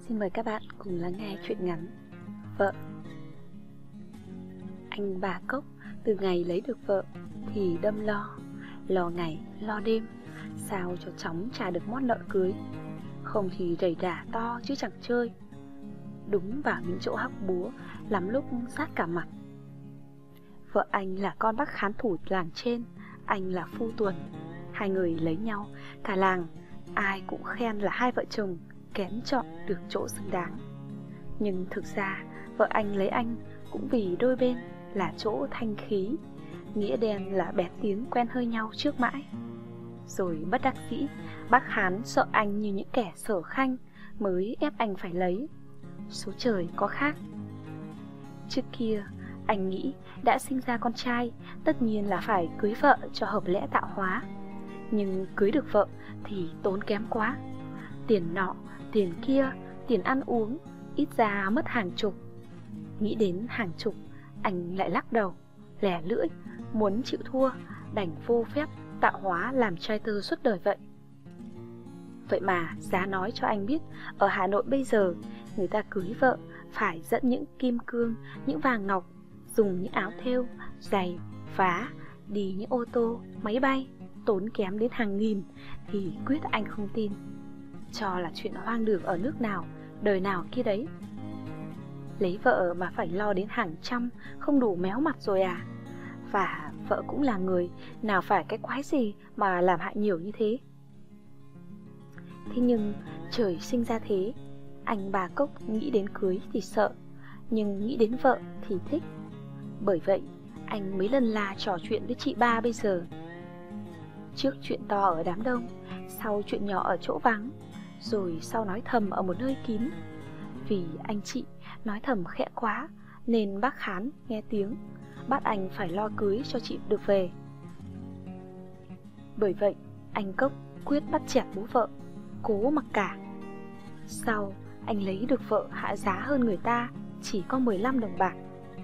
Xin mời các bạn cùng lắng nghe truyện ngắn Vợ. Anh bà Cốc từ ngày lấy được vợ thì đâm lo ngày lo đêm, sao cho chóng trả được món nợ cưới. Không thì rầy rả to chứ chẳng chơi. Đúng vào những chỗ hóc búa, lắm lúc rát cả mặt. Vợ anh là con bác khán thủ làng trên, anh là phu tuần. Hai người lấy nhau, cả làng ai cũng khen là hai vợ chồng kén chọn được chỗ xứng đáng. Nhưng thực ra vợ anh lấy anh cũng vì đôi bên là chỗ thanh khí, nghĩa đen là bét tiếng quen hơi nhau trước mãi. Rồi bất đắc dĩ, bác Hán sợ anh như những kẻ sở khanh mới ép anh phải lấy. Số trời có khác. Trước kia anh nghĩ đã sinh ra con trai tất nhiên là phải cưới vợ cho hợp lẽ tạo hóa. Nhưng cưới được vợ thì tốn kém quá. Tiền nọ, tiền kia, tiền ăn uống, ít ra mất hàng chục. Nghĩ đến hàng chục, anh lại lắc đầu, lẻ lưỡi, muốn chịu thua, đành vô phép tạo hóa làm trai tơ suốt đời vậy. Vậy mà giá nói cho anh biết, ở Hà Nội bây giờ, người ta cưới vợ phải dẫn những kim cương, những vàng ngọc, dùng những áo thêu, giày, vá, đi những ô tô, máy bay, tốn kém đến hàng nghìn, thì quyết anh không tin. Cho là chuyện hoang đường ở nước nào, đời nào kia đấy. Lấy vợ mà phải lo đến hàng trăm, không đủ méo mặt rồi à? Và vợ cũng là người, nào phải cái quái gì mà làm hại nhiều như thế. Thế nhưng trời sinh ra thế, anh bà Cốc nghĩ đến cưới thì sợ, nhưng nghĩ đến vợ thì thích. Bởi vậy anh mấy lần la trò chuyện với chị ba bây giờ. Trước chuyện to ở đám đông, sau chuyện nhỏ ở chỗ vắng, rồi sau nói thầm ở một nơi kín. Vì anh chị nói thầm khẽ quá, nên bác Hán nghe tiếng bắt anh phải lo cưới cho chị được về. Bởi vậy anh Cốc quyết bắt chẹt bố vợ, cố mặc cả. Sau anh lấy được vợ hạ giá hơn người ta, chỉ có 15 đồng bạc.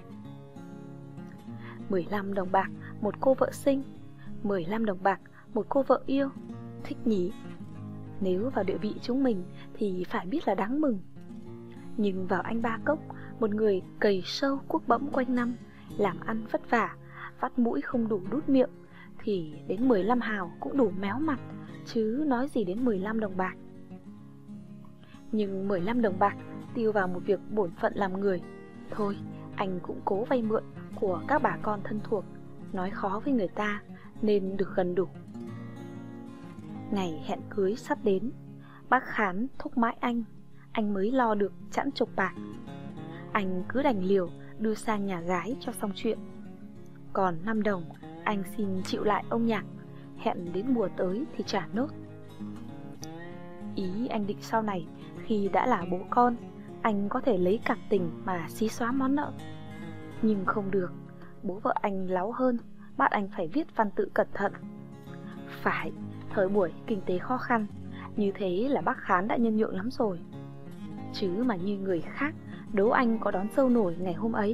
15 đồng bạc một cô vợ sinh, 15 đồng bạc một cô vợ yêu. Thích nhỉ? Nếu vào địa vị chúng mình thì phải biết là đáng mừng. Nhưng vào anh ba Cốc, một người cày sâu cuốc bẫm quanh năm, làm ăn vất vả, vắt mũi không đủ đút miệng, thì đến 15 hào cũng đủ méo mặt, chứ nói gì đến 15 đồng bạc. Nhưng 15 đồng bạc tiêu vào một việc bổn phận làm người, thôi anh cũng cố vay mượn của các bà con thân thuộc, nói khó với người ta nên được gần đủ. Ngày hẹn cưới sắp đến, bác Khán thúc mãi anh mới lo được chẵn chục bạc. Anh cứ đành liều đưa sang nhà gái cho xong chuyện. Còn 5 đồng anh xin chịu lại ông Nhạc, hẹn đến mùa tới thì trả nốt. Ý anh định sau này khi đã là bố con, anh có thể lấy cảm tình mà xí xóa món nợ. Nhưng không được, bố vợ anh láu hơn, bắt anh phải viết văn tự cẩn thận. Phải, thời buổi kinh tế khó khăn, như thế là bác Khán đã nhân nhượng lắm rồi. Chứ mà như người khác, đố anh có đón dâu nổi ngày hôm ấy.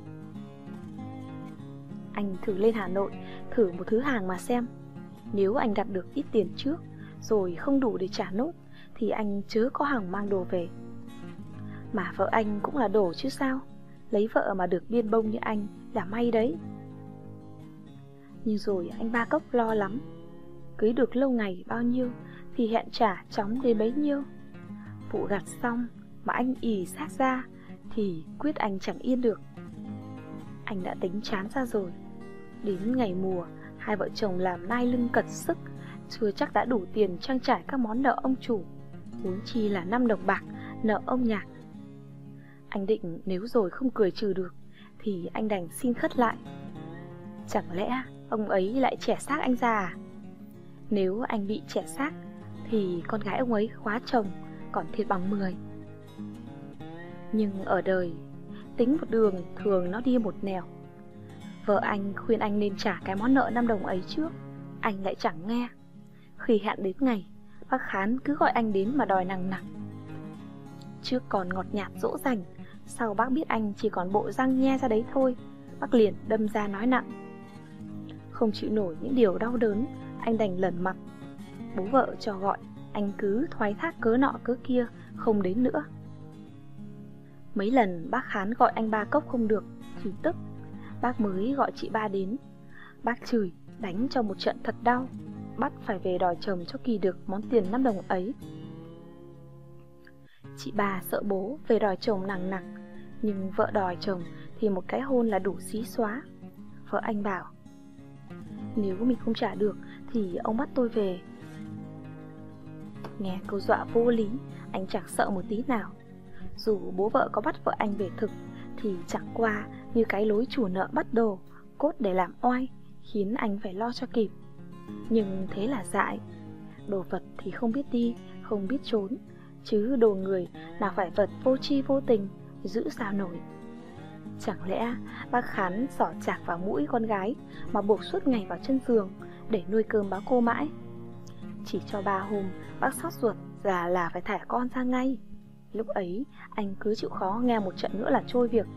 Anh thử lên Hà Nội, thử một thứ hàng mà xem. Nếu anh đặt được ít tiền trước, rồi không đủ để trả nốt, thì anh chớ có hỏng mang đồ về. Mà vợ anh cũng là đồ chứ sao, lấy vợ mà được biên bông như anh là may đấy. Nhưng rồi anh ba Cốc lo lắm. Cưới được lâu ngày bao nhiêu thì hẹn trả chóng đến bấy nhiêu. Vụ gặt xong mà anh ì xác ra thì quyết anh chẳng yên được. Anh đã tính chán ra rồi. Đến ngày mùa, hai vợ chồng làm nai lưng cật sức, chưa chắc đã đủ tiền trang trải các món nợ ông chủ, huống chi là 5 đồng bạc nợ ông Nhạc. Anh định nếu rồi không cười trừ được thì anh đành xin khất lại. Chẳng lẽ ông ấy lại trẻ xác anh ra à? Nếu anh bị trẻ xác thì con gái ông ấy khóa chồng còn thiệt bằng 10. Nhưng ở đời, tính một đường thường nó đi một nẻo. Vợ anh khuyên anh nên trả cái món nợ 5 đồng ấy trước, anh lại chẳng nghe. Khi hẹn đến ngày, bác Khán cứ gọi anh đến mà đòi nằng nặc. Trước còn ngọt nhạt dỗ dành, sau bác biết anh chỉ còn bộ răng nhe ra đấy thôi, bác liền đâm ra nói nặng. Không chịu nổi những điều đau đớn, anh đành lẩn mặt. Bố vợ cho gọi, anh cứ thoái thác cớ nọ cớ kia, không đến nữa. Mấy lần bác Khán gọi anh Ba Cốc không được thì tức, bác mới gọi chị Ba đến. Bác chửi, đánh cho một trận thật đau, bắt phải về đòi chồng cho kỳ được món tiền 5 đồng ấy. Chị Ba sợ bố về đòi chồng nặng nặng, nhưng vợ đòi chồng thì một cái hôn là đủ xí xóa. Vợ anh bảo, nếu mình không trả được thì ông bắt tôi về. Nghe câu dọa vô lý, anh chẳng sợ một tí nào. Dù bố vợ có bắt vợ anh về thực thì chẳng qua như cái lối chủ nợ bắt đồ, cốt để làm oai, khiến anh phải lo cho kịp. Nhưng thế là dại. Đồ vật thì không biết đi, không biết trốn, chứ đồ người nào phải vật vô tri vô tình, giữ sao nổi. Chẳng lẽ bác Khán xỏ chạc vào mũi con gái mà buộc suốt ngày vào chân giường để nuôi cơm báo cô mãi? Chỉ cho 3 hôm bác xót ruột là phải thả con ra ngay. Lúc ấy anh cứ chịu khó nghe một trận nữa là trôi việc.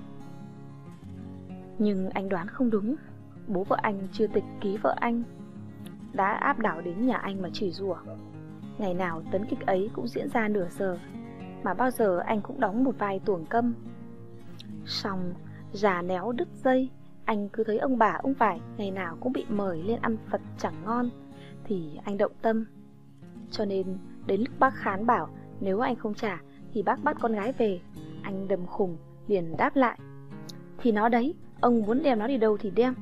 Nhưng anh đoán không đúng. Bố vợ anh chưa tịch ký vợ anh đã áp đảo đến nhà anh mà chửi rủa. Ngày nào tấn kịch ấy cũng diễn ra nửa giờ, mà bao giờ anh cũng đóng một vai tuồng câm. Xong già néo đứt dây, anh cứ thấy ông bà ông vải ngày nào cũng bị mời lên ăn Phật chẳng ngon, thì anh động tâm. Cho nên đến lúc bác Khán bảo nếu anh không trả thì bác bắt con gái về, anh đầm khùng liền đáp lại, thì nó đấy, ông muốn đem nó đi đâu thì đem.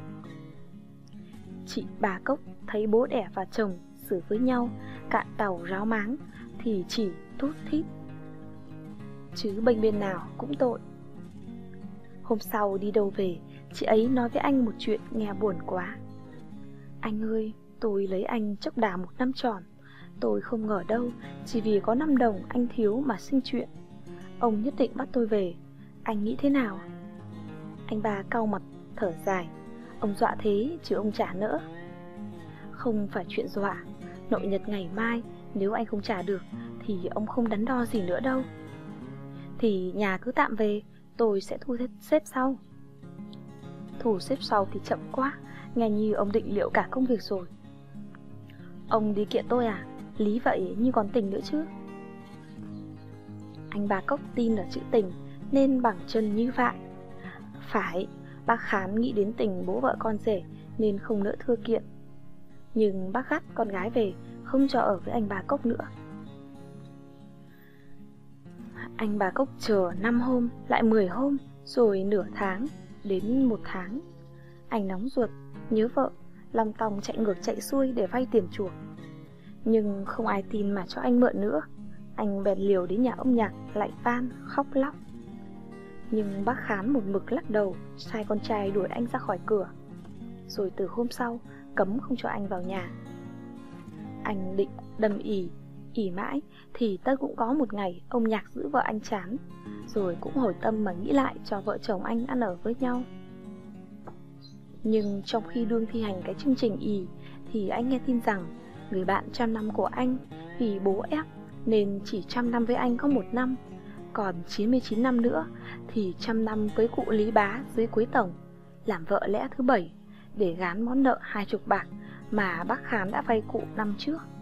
Chị Ba Cốc thấy bố đẻ và chồng xử với nhau cạn tàu ráo máng thì chỉ thút thít, chứ bênh bên nào cũng tội. Hôm sau đi đâu về, chị ấy nói với anh một chuyện nghe buồn quá. Anh ơi, tôi lấy anh chốc đà 1 năm tròn. Tôi không ngờ đâu, chỉ vì có 5 đồng anh thiếu mà sinh chuyện. Ông nhất định bắt tôi về. Anh nghĩ thế nào? Anh Ba cau mặt, thở dài. Ông dọa thế chứ ông trả nỡ. Không phải chuyện dọa. Nội nhật ngày mai, nếu anh không trả được thì ông không đắn đo gì nữa đâu. Thì nhà cứ tạm về, tôi sẽ thu xếp sau. Thu xếp sau thì chậm quá, nghe như ông định liệu cả công việc rồi. Ông đi kiện tôi à? Lý vậy nhưng còn tình nữa chứ. Anh Ba Cốc tin ở chữ tình nên bằng chân như vậy. Phải, bác Khán nghĩ đến tình bố vợ con rể nên không nỡ thưa kiện. Nhưng bác gắt con gái về, không cho ở với anh Ba Cốc nữa. Anh Ba Cốc chờ 5 hôm, lại 10 hôm, rồi nửa tháng, đến 1 tháng. Anh nóng ruột, nhớ vợ, lòng tòng chạy ngược chạy xuôi để vay tiền chuộc. Nhưng không ai tin mà cho anh mượn nữa. Anh bèn liều đến nhà ông Nhạc lại van, khóc lóc. Nhưng bác Khán một mực lắc đầu, sai con trai đuổi anh ra khỏi cửa. Rồi từ hôm sau, cấm không cho anh vào nhà. Anh định đâm ỉ mãi, thì tất cũng có một ngày ông Nhạc giữ vợ anh chán, rồi cũng hồi tâm mà nghĩ lại cho vợ chồng anh ăn ở với nhau. Nhưng trong khi đương thi hành cái chương trình ỉ, thì anh nghe tin rằng người bạn 100 năm của anh vì bố ép nên chỉ 100 năm với anh có 1 năm, còn 99 năm nữa thì 100 năm với cụ Lý Bá dưới Quế Tổng, làm vợ lẽ thứ 7 để gán món nợ 20 bạc mà bác Khán đã vay cụ năm trước.